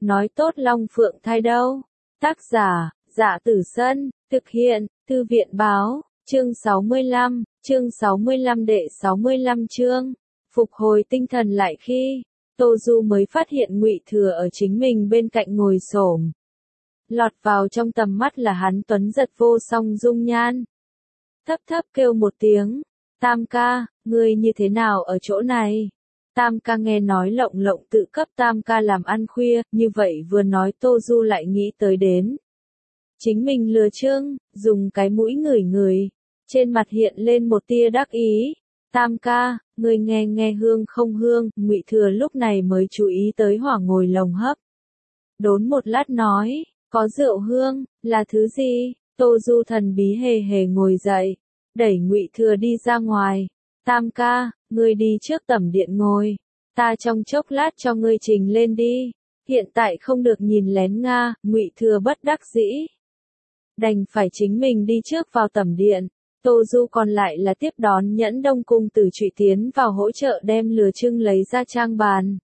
nói tốt Long Phượng thai đâu. Tác giả, Dạ Tử Sân, thực hiện, Thư viện báo, chương 65 đệ 65 chương. Phục hồi tinh thần lại khi Tô Du mới phát hiện Ngụy Thừa ở chính mình bên cạnh ngồi xổm. Lọt vào trong tầm mắt là hắn tuấn giật vô song dung nhan. Thấp thấp kêu một tiếng, Tam ca, ngươi như thế nào ở chỗ này? Tam ca nghe nói lộng lộng tự cấp Tam ca làm ăn khuya, như vậy vừa nói Tô Du lại nghĩ tới đến. Chính mình lừa Trương, dùng cái mũi ngửi ngửi, trên mặt hiện lên một tia đắc ý. Tam ca, ngươi nghe hương không hương, Ngụy Thừa lúc này mới chú ý tới hỏa ngồi lồng hấp. Đốn một lát nói, có rượu hương, là thứ gì? Tô Du thần bí hề hề ngồi dậy, đẩy Ngụy Thừa đi ra ngoài. Tam ca, ngươi đi trước tẩm điện ngồi, ta trong chốc lát cho ngươi trình lên đi. Hiện tại không được nhìn lén Nga, Ngụy Thừa bất đắc dĩ. Đành phải chính mình đi trước vào tẩm điện. Tô Du còn lại là tiếp đón Nhẫn Đông Cung Tử Trụy tiến vào hỗ trợ đem lừa trưng lấy ra trang bàn.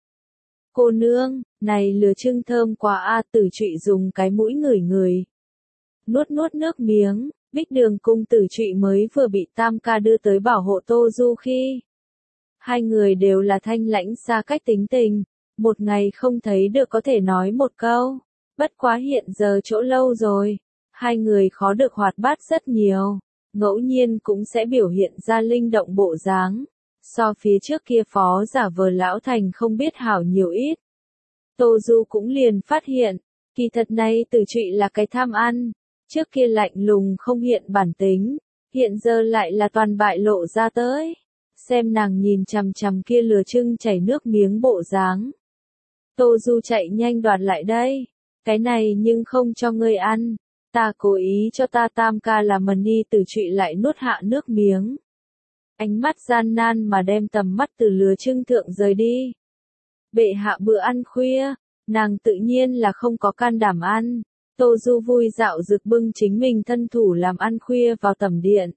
Cô nương, này lừa trưng thơm quá a. Tử Trụy dùng cái mũi ngửi ngửi. Nuốt nước miếng, Bích Đường Cung Tử Trụy mới vừa bị Tam ca đưa tới bảo hộ Tô Du khi. Hai người đều là thanh lãnh xa cách tính tình, một ngày không thấy được có thể nói một câu. Bất quá hiện giờ chỗ lâu rồi, hai người khó được hoạt bát rất nhiều. Ngẫu nhiên cũng sẽ biểu hiện ra linh động bộ dáng. So phía trước kia phó giả vờ lão thành không biết hảo nhiều ít. Tô Du cũng liền phát hiện, kỳ thật này Tử Trụy là cái tham ăn. Trước kia lạnh lùng không hiện bản tính, hiện giờ lại là toàn bại lộ ra tới. Xem nàng nhìn chằm chằm kia lừa trưng chảy nước miếng bộ dáng. Tô Du chạy nhanh đoạt lại đây. Cái này nhưng không cho ngươi ăn. Ta cố ý cho ta Tam ca làm mần đi. Tử Trụy lại nuốt hạ nước miếng. Ánh mắt gian nan mà đem tầm mắt từ lừa trưng thượng rời đi. Bệ hạ bữa ăn khuya, nàng tự nhiên là không có can đảm ăn. Tô Du vui dạo dược bưng chính mình thân thủ làm ăn khuya vào tẩm điện.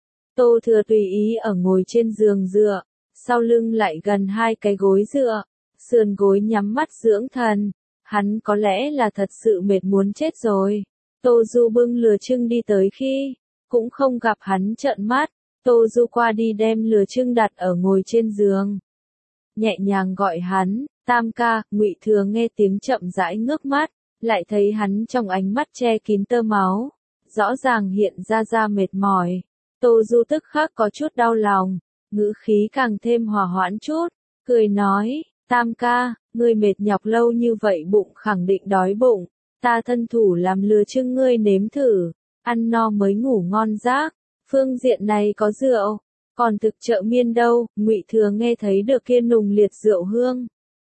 Tô Thừa tùy ý ở ngồi trên giường dựa, sau lưng lại gần hai cái gối dựa, sườn gối nhắm mắt dưỡng thần. Hắn có lẽ là thật sự mệt muốn chết rồi. Tô Du bưng lừa trưng đi tới khi, cũng không gặp hắn trợn mắt. Tô Du qua đi đem lừa trưng đặt ở ngồi trên giường. Nhẹ nhàng gọi hắn, Tam ca. Ngụy Thừa nghe tiếng chậm rãi ngước mắt, lại thấy hắn trong ánh mắt che kín tơ máu, rõ ràng hiện ra mệt mỏi. Tô Du tức khắc có chút đau lòng, ngữ khí càng thêm hòa hoãn chút, cười nói, Tam ca, ngươi mệt nhọc lâu như vậy bụng khẳng định đói bụng, ta thân thủ làm lừa trưng ngươi nếm thử, ăn no mới ngủ ngon giấc. Phương diện này có rượu, còn thực chợ miên đâu. Ngụy Thừa nghe thấy được kia nùng liệt rượu hương.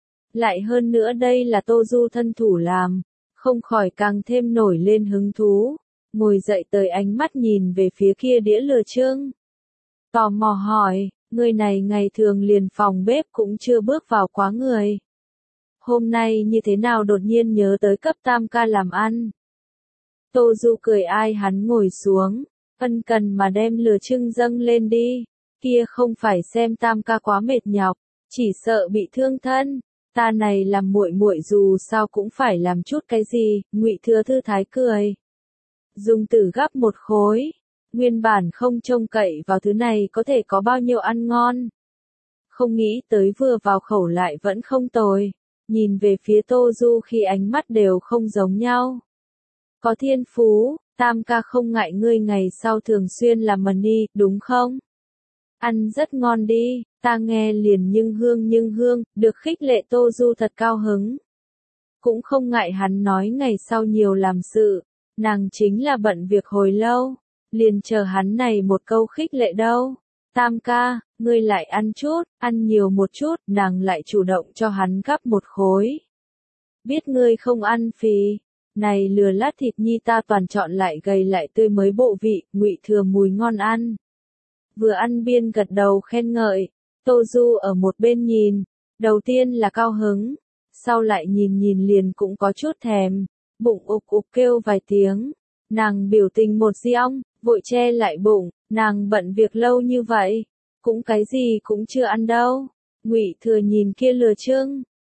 Lại hơn nữa đây là Tô Du thân thủ làm, không khỏi càng thêm nổi lên hứng thú. Ngồi dậy tới ánh mắt nhìn về phía kia đĩa lừa trưng. Tò mò hỏi, người này ngày thường liền phòng bếp cũng chưa bước vào quá người. Hôm nay như thế nào đột nhiên nhớ tới cấp Tam ca làm ăn. Tô Du cười ai hắn ngồi xuống, ân cần mà đem lừa trưng dâng lên đi. Kia không phải xem Tam ca quá mệt nhọc, chỉ sợ bị thương thân. Ta này làm muội muội dù sao cũng phải làm chút cái gì. Ngụy Thừa thư thái cười. Dùng tử gắp một khối. Nguyên bản không trông cậy vào thứ này có thể có bao nhiêu ăn ngon. Không nghĩ tới vừa vào khẩu lại vẫn không tồi. Nhìn về phía Tô Du khi ánh mắt đều không giống nhau. Có thiên phú, Tam ca không ngại ngươi ngày sau thường xuyên làm mần đi, đúng không? Ăn rất ngon đi, ta nghe liền nhưng hương, được khích lệ. Tô Du thật cao hứng. Cũng không ngại hắn nói ngày sau nhiều làm sự, nàng chính là bận việc hồi lâu, liền chờ hắn này một câu khích lệ đâu. Tam ca, ngươi lại ăn chút, ăn nhiều một chút. Nàng lại chủ động cho hắn gắp một khối. Biết ngươi không ăn phì, này lừa lát thịt nhi ta toàn chọn lại gầy lại tươi mới bộ vị. Ngụy Thừa mùi ngon ăn. Vừa ăn biên gật đầu khen ngợi. Tô Du ở một bên nhìn, đầu tiên là cao hứng, sau lại nhìn liền cũng có chút thèm, bụng ục kêu vài tiếng. Nàng biểu tình một giọng, vội che lại bụng, nàng bận việc lâu như vậy, cũng cái gì cũng chưa ăn đâu. Ngụy Thừa nhìn kia lừa trưng,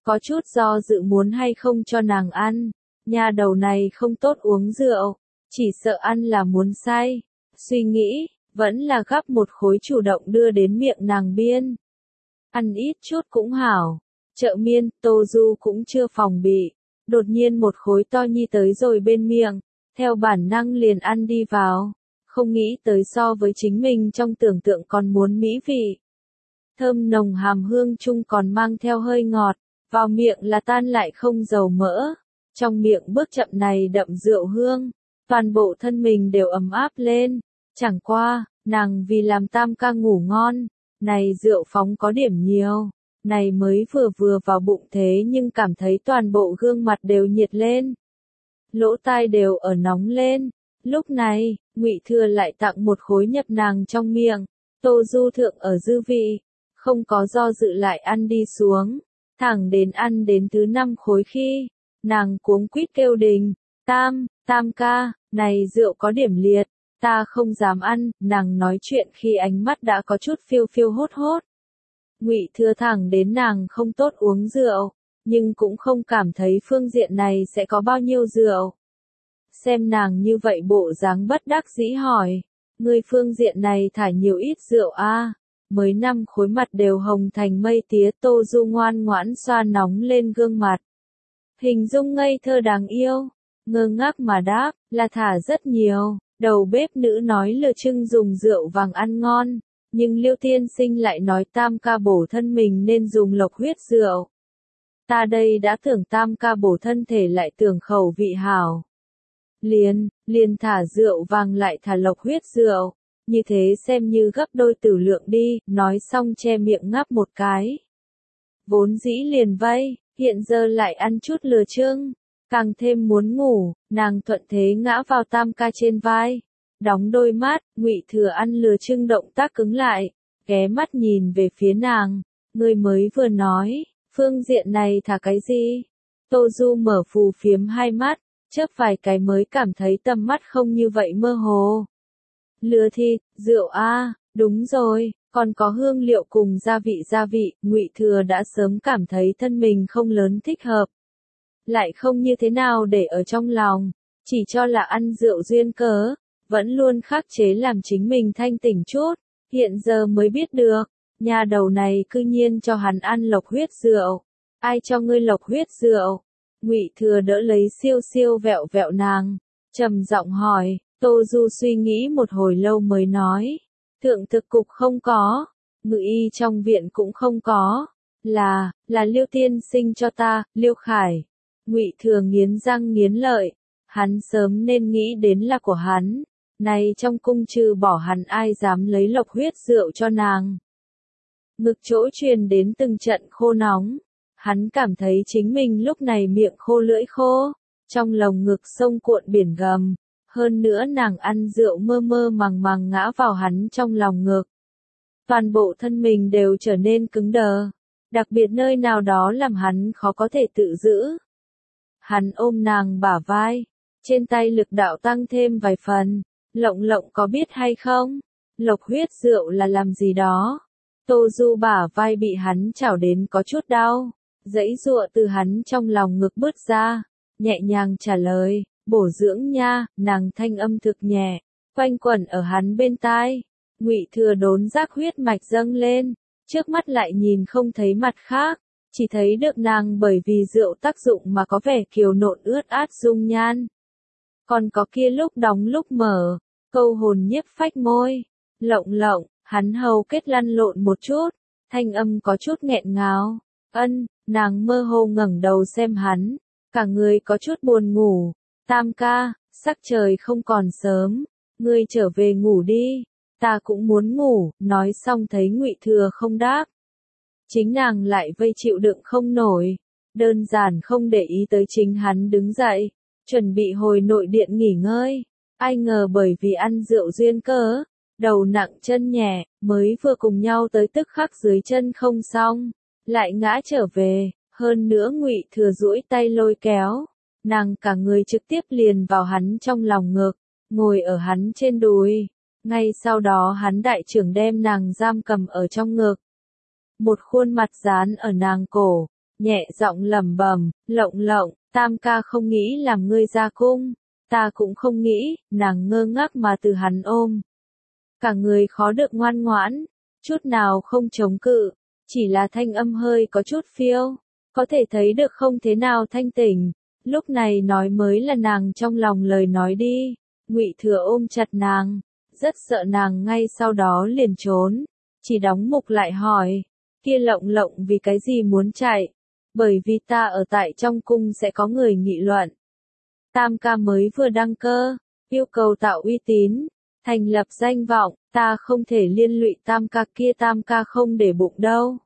có chút do dự muốn hay không cho nàng ăn. Nha đầu này không tốt uống rượu, chỉ sợ ăn là muốn say. Suy nghĩ, vẫn là gắp một khối chủ động đưa đến miệng nàng biên. Ăn ít chút cũng hảo. Chợ miên, Tô Du cũng chưa phòng bị. Đột nhiên một khối to nhi tới rồi bên miệng, theo bản năng liền ăn đi vào. Không nghĩ tới so với chính mình trong tưởng tượng còn muốn mỹ vị. Thơm nồng hàm hương chung còn mang theo hơi ngọt, vào miệng là tan lại không dầu mỡ. Trong miệng bước chậm này đậm rượu hương, toàn bộ thân mình đều ấm áp lên. Chẳng qua, nàng vì làm tam ca ngủ ngon, này rượu phóng có điểm nhiều, này mới vừa vừa vào bụng thế nhưng cảm thấy toàn bộ gương mặt đều nhiệt lên. Lỗ tai đều ở nóng lên. Lúc này, Ngụy Thừa lại tặng một khối nhập nàng trong miệng. Tô Du thượng ở dư vị, không có do dự lại ăn đi xuống, thẳng đến ăn đến thứ 5 khối khi, nàng cuống quýt kêu đình, tam ca, này rượu có điểm liệt, ta không dám ăn. Nàng nói chuyện khi ánh mắt đã có chút phiêu phiêu hốt hốt. Ngụy Thừa thẳng đến nàng không tốt uống rượu, nhưng cũng không cảm thấy phương diện này sẽ có bao nhiêu rượu. Xem nàng như vậy bộ dáng bất đắc dĩ hỏi, ngươi phương diện này thả nhiều ít rượu a? Mới 5 khối mặt đều hồng thành mây tía. Tô Du ngoan ngoãn xoa nóng lên gương mặt. Hình dung ngây thơ đáng yêu, ngơ ngác mà đáp, là thả rất nhiều. Đầu bếp nữ nói lừa trưng dùng rượu vàng ăn ngon, nhưng Liêu tiên sinh lại nói tam ca bổ thân mình nên dùng lộc huyết rượu. Ta đây đã tưởng tam ca bổ thân thể lại tưởng khẩu vị hảo. Liền thả rượu vàng lại thả lộc huyết rượu, như thế xem như gấp đôi tử lượng đi. Nói xong che miệng ngáp một cái. Vốn dĩ liền vây, hiện giờ lại ăn chút lừa trưng, càng thêm muốn ngủ. Nàng thuận thế ngã vào tam ca trên vai, đóng đôi mắt. Ngụy Thừa ăn lừa trưng động tác cứng lại, ghé mắt nhìn về phía nàng, ngươi mới vừa nói, phương diện này thả cái gì? Tô Du mở phù phiếm hai mắt, chớp vài cái mới cảm thấy tầm mắt không như vậy mơ hồ. Lừa thịt, rượu a, đúng rồi, còn có hương liệu cùng gia vị. Ngụy Thừa đã sớm cảm thấy thân mình không lớn thích hợp, lại không như thế nào để ở trong lòng, chỉ cho là ăn rượu duyên cớ, vẫn luôn khắc chế làm chính mình thanh tỉnh chút. Hiện giờ mới biết được, nhà đầu này cư nhiên cho hắn ăn lộc huyết rượu. Ai cho ngươi lộc huyết rượu? Ngụy Thừa đỡ lấy siêu siêu vẹo vẹo nàng, trầm giọng hỏi. Tô Du suy nghĩ một hồi lâu mới nói, thượng thực cục không có, ngự y trong viện cũng không có, là Liêu tiên sinh cho ta. Liêu Khải. Ngụy Thừa nghiến răng nghiến lợi, hắn sớm nên nghĩ đến là của hắn, này trong cung trừ bỏ hắn ai dám lấy lộc huyết rượu cho nàng. Ngực chỗ truyền đến từng trận khô nóng, hắn cảm thấy chính mình lúc này miệng khô lưỡi khô, trong lồng ngực sông cuộn biển gầm, hơn nữa nàng ăn rượu mơ mơ màng màng ngã vào hắn trong lòng ngực. Toàn bộ thân mình đều trở nên cứng đờ, đặc biệt nơi nào đó làm hắn khó có thể tự giữ. Hắn ôm nàng bả vai, trên tay lực đạo tăng thêm vài phần. Lộng có biết hay không? Lộc huyết rượu là làm gì đó? Tô Du bả vai bị hắn chảo đến có chút đau, giãy giụa từ hắn trong lòng ngực bứt ra, nhẹ nhàng trả lời, bổ dưỡng nha. Nàng thanh âm thực nhẹ, quanh quẩn ở hắn bên tai. Ngụy Thừa đốn giác huyết mạch dâng lên, trước mắt lại nhìn không thấy mặt khác, chỉ thấy được nàng bởi vì rượu tác dụng mà có vẻ kiều nộn ướt át dung nhan. Còn có kia lúc đóng lúc mở, câu hồn nhiếp phách môi. Lộng, hắn hầu kết lăn lộn một chút, thanh âm có chút nghẹn ngào. Nàng mơ hồ ngẩng đầu xem hắn, cả người có chút buồn ngủ. Tam ca, sắc trời không còn sớm, ngươi trở về ngủ đi, ta cũng muốn ngủ. Nói xong thấy Ngụy Thừa không đáp, chính nàng lại vây chịu đựng không nổi, đơn giản không để ý tới chính hắn đứng dậy, chuẩn bị hồi nội điện nghỉ ngơi. Ai ngờ bởi vì ăn rượu duyên cớ, đầu nặng chân nhẹ, mới vừa cùng nhau tới tức khắc dưới chân không xong, lại ngã trở về. Hơn nữa Ngụy Thừa duỗi tay lôi kéo, nàng cả người trực tiếp liền vào hắn trong lòng ngực, ngồi ở hắn trên đùi. Ngay sau đó hắn đại trưởng đem nàng giam cầm ở trong ngực, một khuôn mặt dán ở nàng cổ, nhẹ giọng lẩm bẩm, Lộng Lộng, Tam ca không nghĩ làm ngươi ra cung, ta cũng không nghĩ, nàng ngơ ngác mà từ hắn ôm. Cả người khó được ngoan ngoãn, chút nào không chống cự, chỉ là thanh âm hơi có chút phiêu, có thể thấy được không thế nào thanh tỉnh, lúc này nói mới là nàng trong lòng lời nói đi. Ngụy Thừa ôm chặt nàng, rất sợ nàng ngay sau đó liền trốn, chỉ đóng mục lại hỏi, kia Lộng Lộng vì cái gì muốn chạy? Bởi vì ta ở tại trong cung sẽ có người nghị luận. Tam ca mới vừa đăng cơ, yêu cầu tạo uy tín, thành lập danh vọng, ta không thể liên lụy Tam ca kia, Tam ca không để bụng đâu.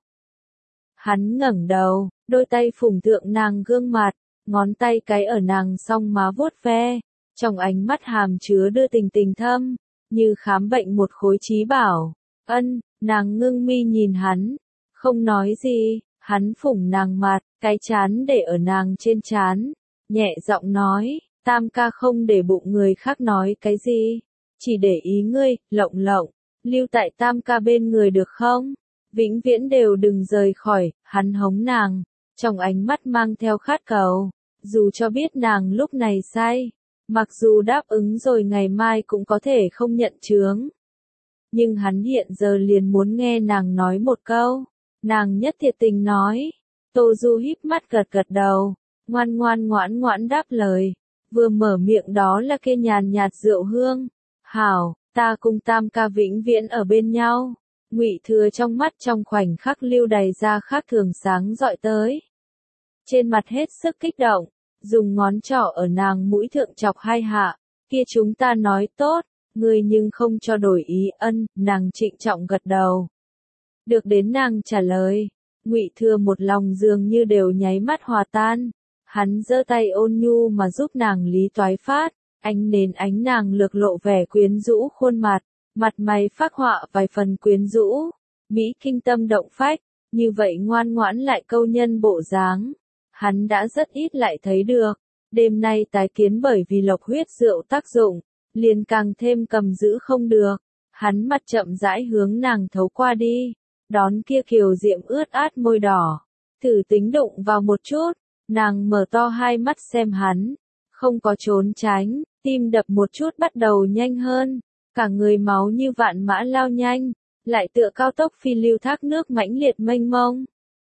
Hắn ngẩng đầu, đôi tay phủng thượng nàng gương mặt, ngón tay cái ở nàng song má vuốt ve, trong ánh mắt hàm chứa đưa tình tình thâm, như khám bệnh một khối trí bảo. Ân, nàng ngưng mi nhìn hắn, không nói gì, hắn phủng nàng mặt, cái chán để ở nàng trên chán, nhẹ giọng nói, Tam ca không để bụng người khác nói cái gì, chỉ để ý ngươi, Lộng Lộng, lưu tại Tam ca bên người được không? Vĩnh viễn đều đừng rời khỏi, hắn hống nàng, trong ánh mắt mang theo khát cầu, dù cho biết nàng lúc này say, mặc dù đáp ứng rồi ngày mai cũng có thể không nhận chướng. Nhưng hắn hiện giờ liền muốn nghe nàng nói một câu, nàng nhất thiệt tình nói, Tô Du híp mắt gật gật đầu, ngoan ngoãn ngoãn đáp lời, vừa mở miệng đó là kia nhàn nhạt rượu hương, hảo, ta cùng Tam ca vĩnh viễn ở bên nhau. Ngụy Thừa trong mắt trong khoảnh khắc lưu đầy ra khác thường sáng dọi tới. Trên mặt hết sức kích động, dùng ngón trỏ ở nàng mũi thượng chọc hai hạ, kia chúng ta nói tốt, ngươi nhưng không cho đổi ý. Ân, nàng trịnh trọng gật đầu. Được đến nàng trả lời, Ngụy Thừa một lòng dường như đều nháy mắt hòa tan, hắn giơ tay ôn nhu mà giúp nàng lý toái phát, ánh nến ánh nàng lược lộ vẻ quyến rũ khuôn mặt. Mặt mày phác họa vài phần quyến rũ, mỹ kinh tâm động phách, như vậy ngoan ngoãn lại câu nhân bộ dáng, hắn đã rất ít lại thấy được. Đêm nay tái kiến bởi vì lộc huyết rượu tác dụng, liền càng thêm cầm giữ không được. Hắn mặt chậm rãi hướng nàng thấu qua đi, đón kia kiều diệm ướt át môi đỏ, thử tính đụng vào một chút, nàng mở to hai mắt xem hắn, không có trốn tránh, tim đập một chút bắt đầu nhanh hơn. Cả người máu như vạn mã lao nhanh, lại tựa cao tốc phi lưu thác nước mãnh liệt mênh mông.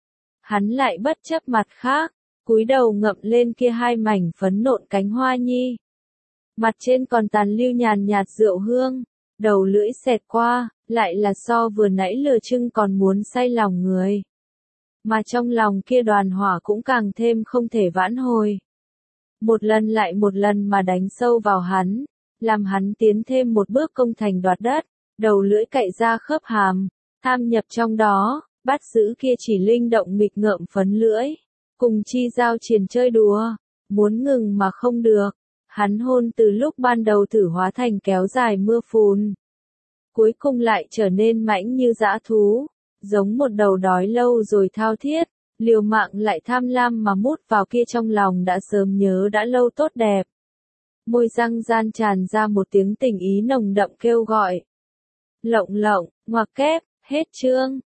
Hắn lại bất chấp mặt khác, cúi đầu ngậm lên kia hai mảnh phấn nộn cánh hoa nhi. Mặt trên còn tàn lưu nhàn nhạt rượu hương, đầu lưỡi xẹt qua, lại là so vừa nãy lừa trưng còn muốn say lòng người. Mà trong lòng kia đoàn hỏa cũng càng thêm không thể vãn hồi. Một lần lại một lần mà đánh sâu vào hắn. Làm hắn tiến thêm một bước công thành đoạt đất, đầu lưỡi cậy ra khớp hàm, tham nhập trong đó, bắt giữ kia chỉ linh động nghịch ngợm phấn lưỡi, cùng chi giao triền chơi đùa, muốn ngừng mà không được, hắn hôn từ lúc ban đầu thử hóa thành kéo dài mưa phùn, cuối cùng lại trở nên mãnh như dã thú, giống một đầu đói lâu rồi thao thiết, liều mạng lại tham lam mà mút vào kia trong lòng đã sớm nhớ đã lâu tốt đẹp. Môi răng gian tràn ra một tiếng tình ý nồng đậm kêu gọi. Lộng Lộng, ngoặc kép, hết chương.